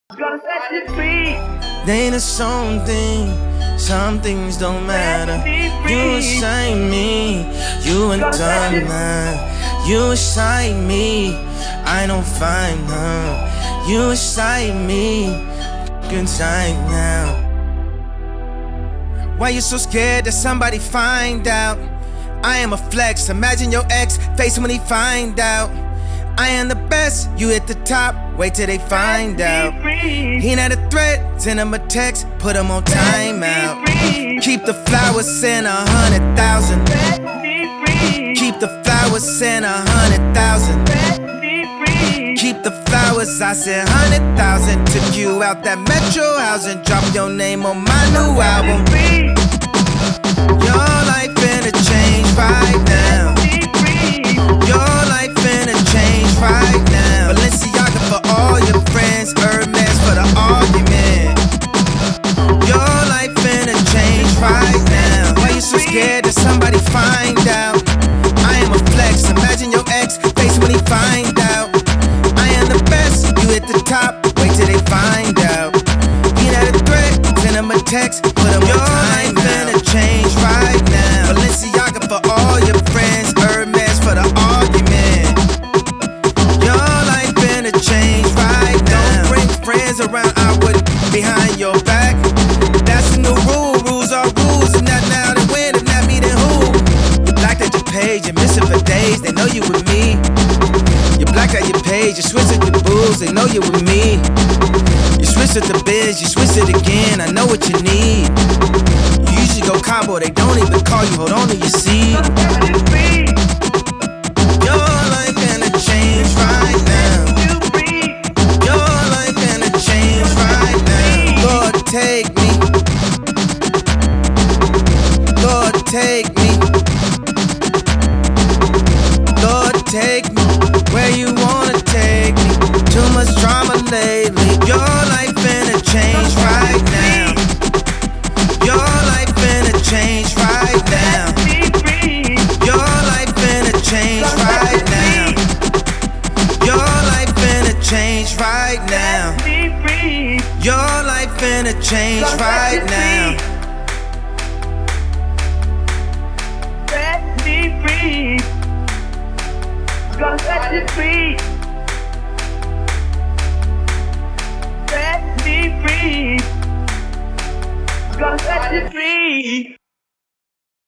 Gonna set you free. They the some things don't matter. You inside me, you and done. You inside me, I don't find her. You inside me, inside now. Why you so scared that somebody find out? I am a flex, imagine your ex facing when he find out. I am the best, you at the top, wait till they find out. He not a threat, send him a text, put him on timeout. Keep the flowers in 100,000. Keep the flowers in 100,000. Keep the flowers, I said 100,000. Took you out that metro housing, drop your name on my new album. Your life finna change right now. Your life finna change right now. Balenciaga for all your friends, Hermes for the argument. Your life finna change right now. Why you so scared that somebody find out? I am a flex, imagine your ex face when he find out. I am the best, you at the top, wait till they find out. He not a threat, send him a text, put him on time. Your life finna change right now. Balenciaga for all your friends, Hermes for the argument. Your life finna change right now. Don't bring friends around, I would behind your back. That's the new rule, rules are rules. If not now, then when? If not me, then who? You blacked out your page, you're missing for days, they know you with me. You blacked out your page, you switch at the booze, they know you with me. You switch at the biz, you switch it again, I know what you need. You usually go combo, they don't even call you, hold on to your seat. Your life gonna change right now. Your life gonna change right now. Lord, take me. Lord, take me. Lord, take me where you wanna take me. Too much drama lately. Your life finna change right now. Your life finna change right now. Your life finna change right now. Your life finna change right now. Your life finna change right now. Set me free. Gonna set you free. Set me free. Gonna set you free.